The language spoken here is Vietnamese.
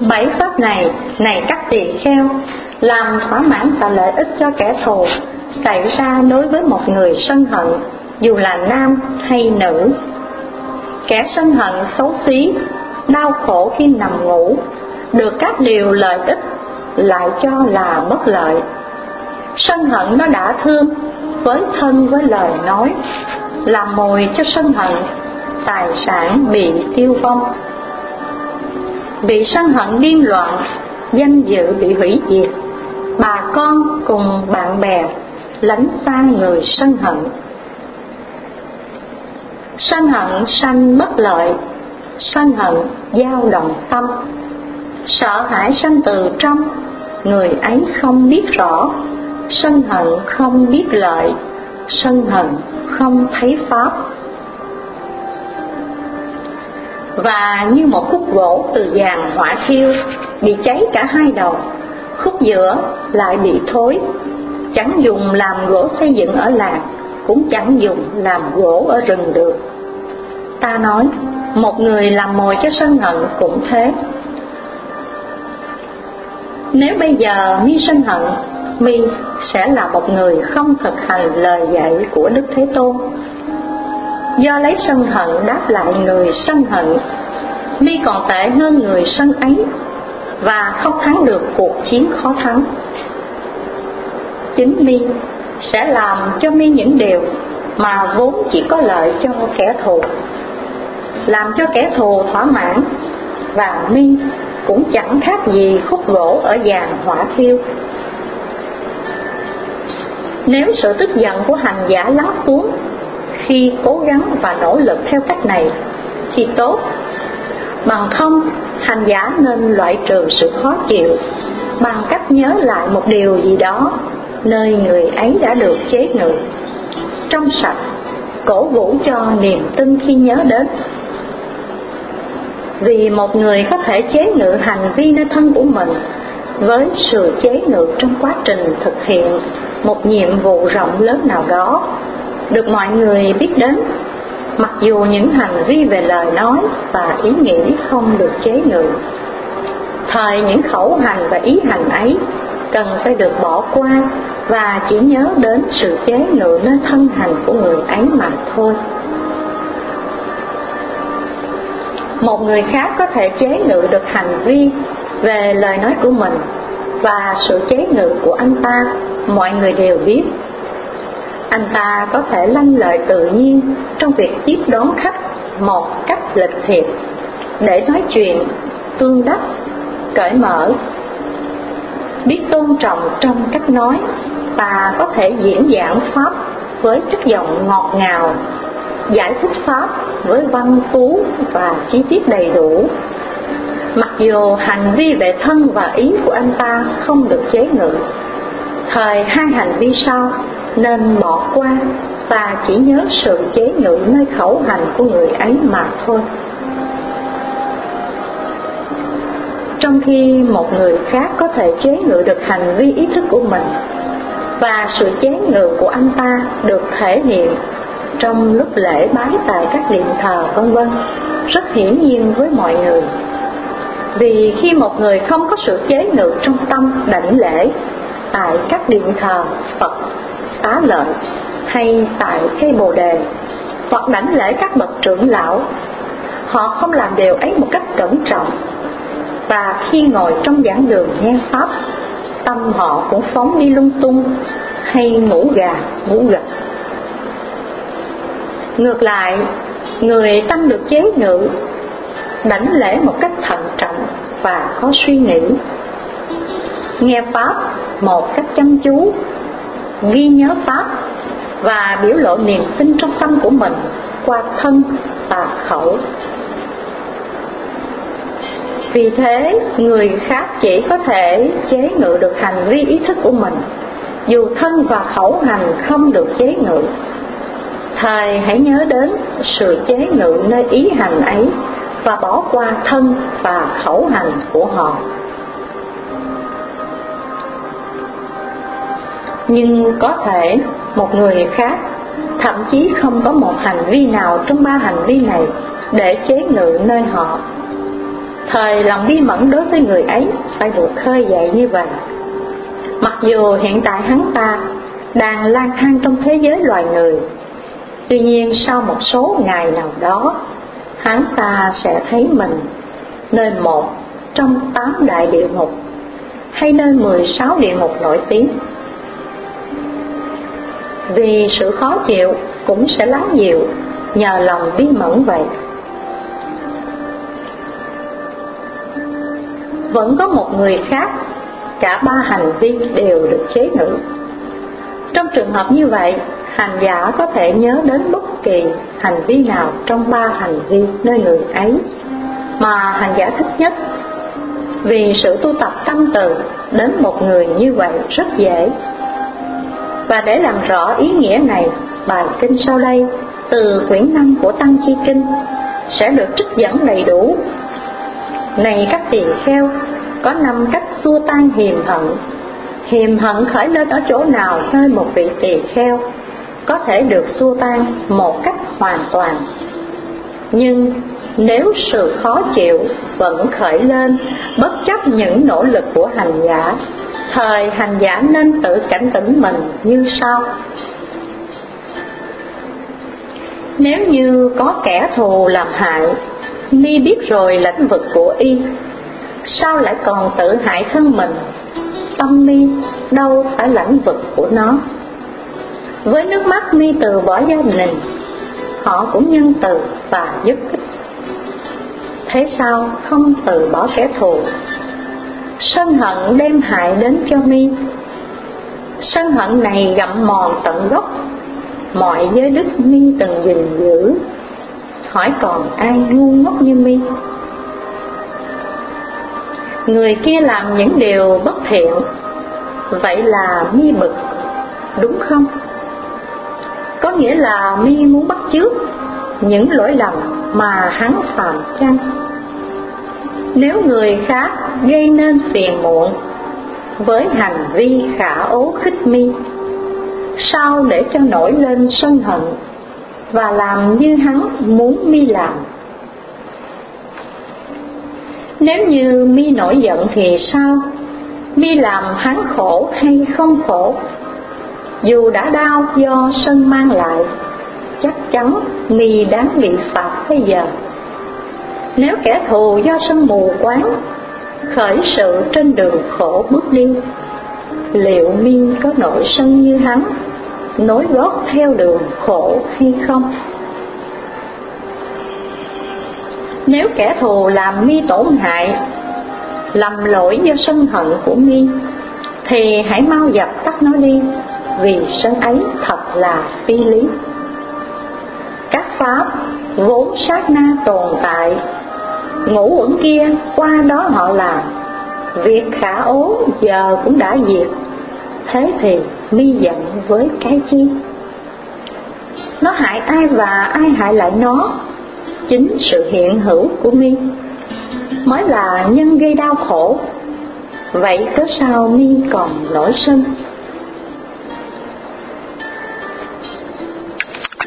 7 pháp này các tỳ kheo, làm thỏa mãn và lợi ích cho kẻ thù xảy ra đối với một người sân hận, dù là nam hay nữ. Kẻ sân hận xấu xí, đau khổ khi nằm ngủ, được các điều lợi ích lại cho là bất lợi. Sân hận nó đã thương với thân với lời nói, làm mồi cho sân hận, tài sản bị tiêu vong. Bị sân hận điên loạn, danh dự bị hủy diệt, bà con cùng bạn bè lánh xa người sân hận. Sân hận sanh bất lợi, sân hận dao động tâm. Sợ hãi sanh từ trong, người ấy không biết rõ. Sân hận không biết lợi, sân hận không thấy pháp. Và như một khúc gỗ từ giàn hỏa thiêu, bị cháy cả hai đầu, khúc giữa lại bị thối, chẳng dùng làm gỗ xây dựng ở làng, cũng chẳng dùng làm gỗ ở rừng được. Ta nói, một người làm mồi cho sân hận cũng thế. Nếu bây giờ mi sân hận, mi sẽ là một người không thực hành lời dạy của Đức Thế Tôn. Do lấy sân hận đáp lại người sân hận, mi còn tệ hơn người sân ấy, và không thắng được cuộc chiến khó thắng. Chính mi sẽ làm cho mi những điều mà vốn chỉ có lợi cho kẻ thù, làm cho kẻ thù thỏa mãn, và mi cũng chẳng khác gì khúc gỗ ở giàn hỏa thiêu. Nếu sự tức giận của hành giả lắng xuống khi cố gắng và nỗ lực theo cách này thì tốt. Bằng không, hành giả nên loại trừ sự khó chịu bằng cách nhớ lại một điều gì đó nơi người ấy đã được chế ngự, trong sạch, cổ vũ cho niềm tin khi nhớ đến. Vì một người có thể chế ngự hành vi nơi thân của mình với sự chế ngự trong quá trình thực hiện một nhiệm vụ rộng lớn nào đó, được mọi người biết đến, mặc dù những hành vi về lời nói và ý nghĩ không được chế ngự. Thời những khẩu hành và ý hành ấy cần phải được bỏ qua và chỉ nhớ đến sự chế ngự nơi thân hành của người ấy mà thôi. Một người khác có thể chế ngự được hành vi về lời nói của mình, và sự chế ngự của anh ta mọi người đều biết. Anh ta có thể lanh lợi tự nhiên trong việc tiếp đón khách một cách lịch thiệp, để nói chuyện tương đắc, cởi mở, biết tôn trọng trong cách nói, và có thể diễn giảng pháp với chất giọng ngọt ngào, giải thích pháp với văn phú và chi tiết đầy đủ. Mặc dù hành vi về thân và ý của anh ta không được chế ngự, thời hai hành vi sau nên bỏ qua và chỉ nhớ sự chế ngự nơi khẩu hành của người ấy mà thôi. Trong khi một người khác có thể chế ngự được hành vi ý thức của mình, và sự chế ngự của anh ta được thể hiện trong lúc lễ bái tại các điện thờ vân vân, rất hiển nhiên với mọi người. Vì khi một người không có sự chế ngự trong tâm đảnh lễ tại các điện thờ Phật, Xá Lợi hay tại cây Bồ Đề, hoặc đảnh lễ các bậc trưởng lão, họ không làm điều ấy một cách cẩn trọng, và khi ngồi trong giảng đường nghe pháp, tâm họ cũng phóng đi lung tung hay ngủ gà ngủ gật. Ngược lại, người tâm được chế ngự đảnh lễ một cách thận trọng và có suy nghĩ, nghe pháp một cách chăm chú, ghi nhớ pháp và biểu lộ niềm tin trong tâm của mình qua thân và khẩu. Vì thế, người khác chỉ có thể chế ngự được hành vi ý thức của mình, dù thân và khẩu hành không được chế ngự. Thầy hãy nhớ đến sự chế ngự nơi ý hành ấy và bỏ qua thân và khẩu hành của họ. Nhưng có thể một người khác thậm chí không có một hành vi nào trong ba hành vi này để chế ngự nơi họ. thời lòng bi mẫn đối với người ấy phải được khơi dậy như vậy. Mặc dù hiện tại hắn ta đang lang thang trong thế giới loài người, tuy nhiên sau một số ngày nào đó, hắn ta sẽ thấy mình nơi một trong 8 đại địa ngục hay nơi 16 địa ngục nổi tiếng. Vì sự khó chịu cũng sẽ lắng dịu nhờ lòng bi mẫn vậy. Vẫn có một người khác, cả 3 hành vi đều được chế ngự. Trong trường hợp như vậy, hành giả có thể nhớ đến bất kỳ hành vi nào trong 3 hành vi nơi người ấy mà hành giả thích nhất. Vì sự tu tập tâm từ đến một người như vậy rất dễ. Và để làm rõ ý nghĩa này, bài kinh sau đây từ quyển 5 của Tăng Chi Kinh sẽ được trích dẫn đầy đủ. Này các tỳ kheo, có 5 cách xua tan hiềm hận. Hiềm hận khởi lên ở chỗ nào nơi một vị tỳ kheo có thể được xua tan một cách hoàn toàn. Nhưng nếu sự khó chịu vẫn khởi lên bất chấp những nỗ lực của hành giả, thời hành giả nên tự cảnh tỉnh mình như sau. Nếu như có kẻ thù làm hại, ni biết rồi lãnh vực của y, sao lại còn tự hại thân mình? Tâm ni đâu phải lãnh vực của nó. Với nước mắt ni từ bỏ gia đình, họ cũng nhân từ và giúp ích. Thế sao không từ bỏ kẻ thù? Sân hận đem hại đến cho mi. Sân hận này gặm mòn tận gốc mọi giới đức mi từng gìn giữ. Hỏi còn ai ngu ngốc như mi? Người kia làm những điều bất thiện, vậy là mi bực, đúng không? Có nghĩa là mi muốn bắt chước những lỗi lầm mà hắn phạm chăng? Nếu người khác gây nên phiền muộn với hành vi khả ố khích mi, sao để cho nổi lên sân hận và làm như hắn muốn mi làm? Nếu như mi nổi giận thì sao? Mi làm hắn khổ hay không khổ? Dù đã đau do sân mang lại, chắc chắn mi đáng bị phạt bây giờ. Nếu kẻ thù do sân mù quáng khởi sự trên đường khổ bước đi, liệu mi có nổi sân như hắn, nối gót theo đường khổ hay không? Nếu kẻ thù làm mi tổn hại, lầm lỗi do sân hận của mi, thì hãy mau dập tắt nó đi, vì sân ấy thật là phi lý. Các pháp vốn sát na tồn tại, ngũ uẩn kia qua đó họ làm, việc khả ố giờ cũng đã diệt. Thế thì mi giận với cái chi? Nó hại ai và ai hại lại nó? Chính sự hiện hữu của mi mới là nhân gây đau khổ. Vậy cớ sao mi còn nổi sân?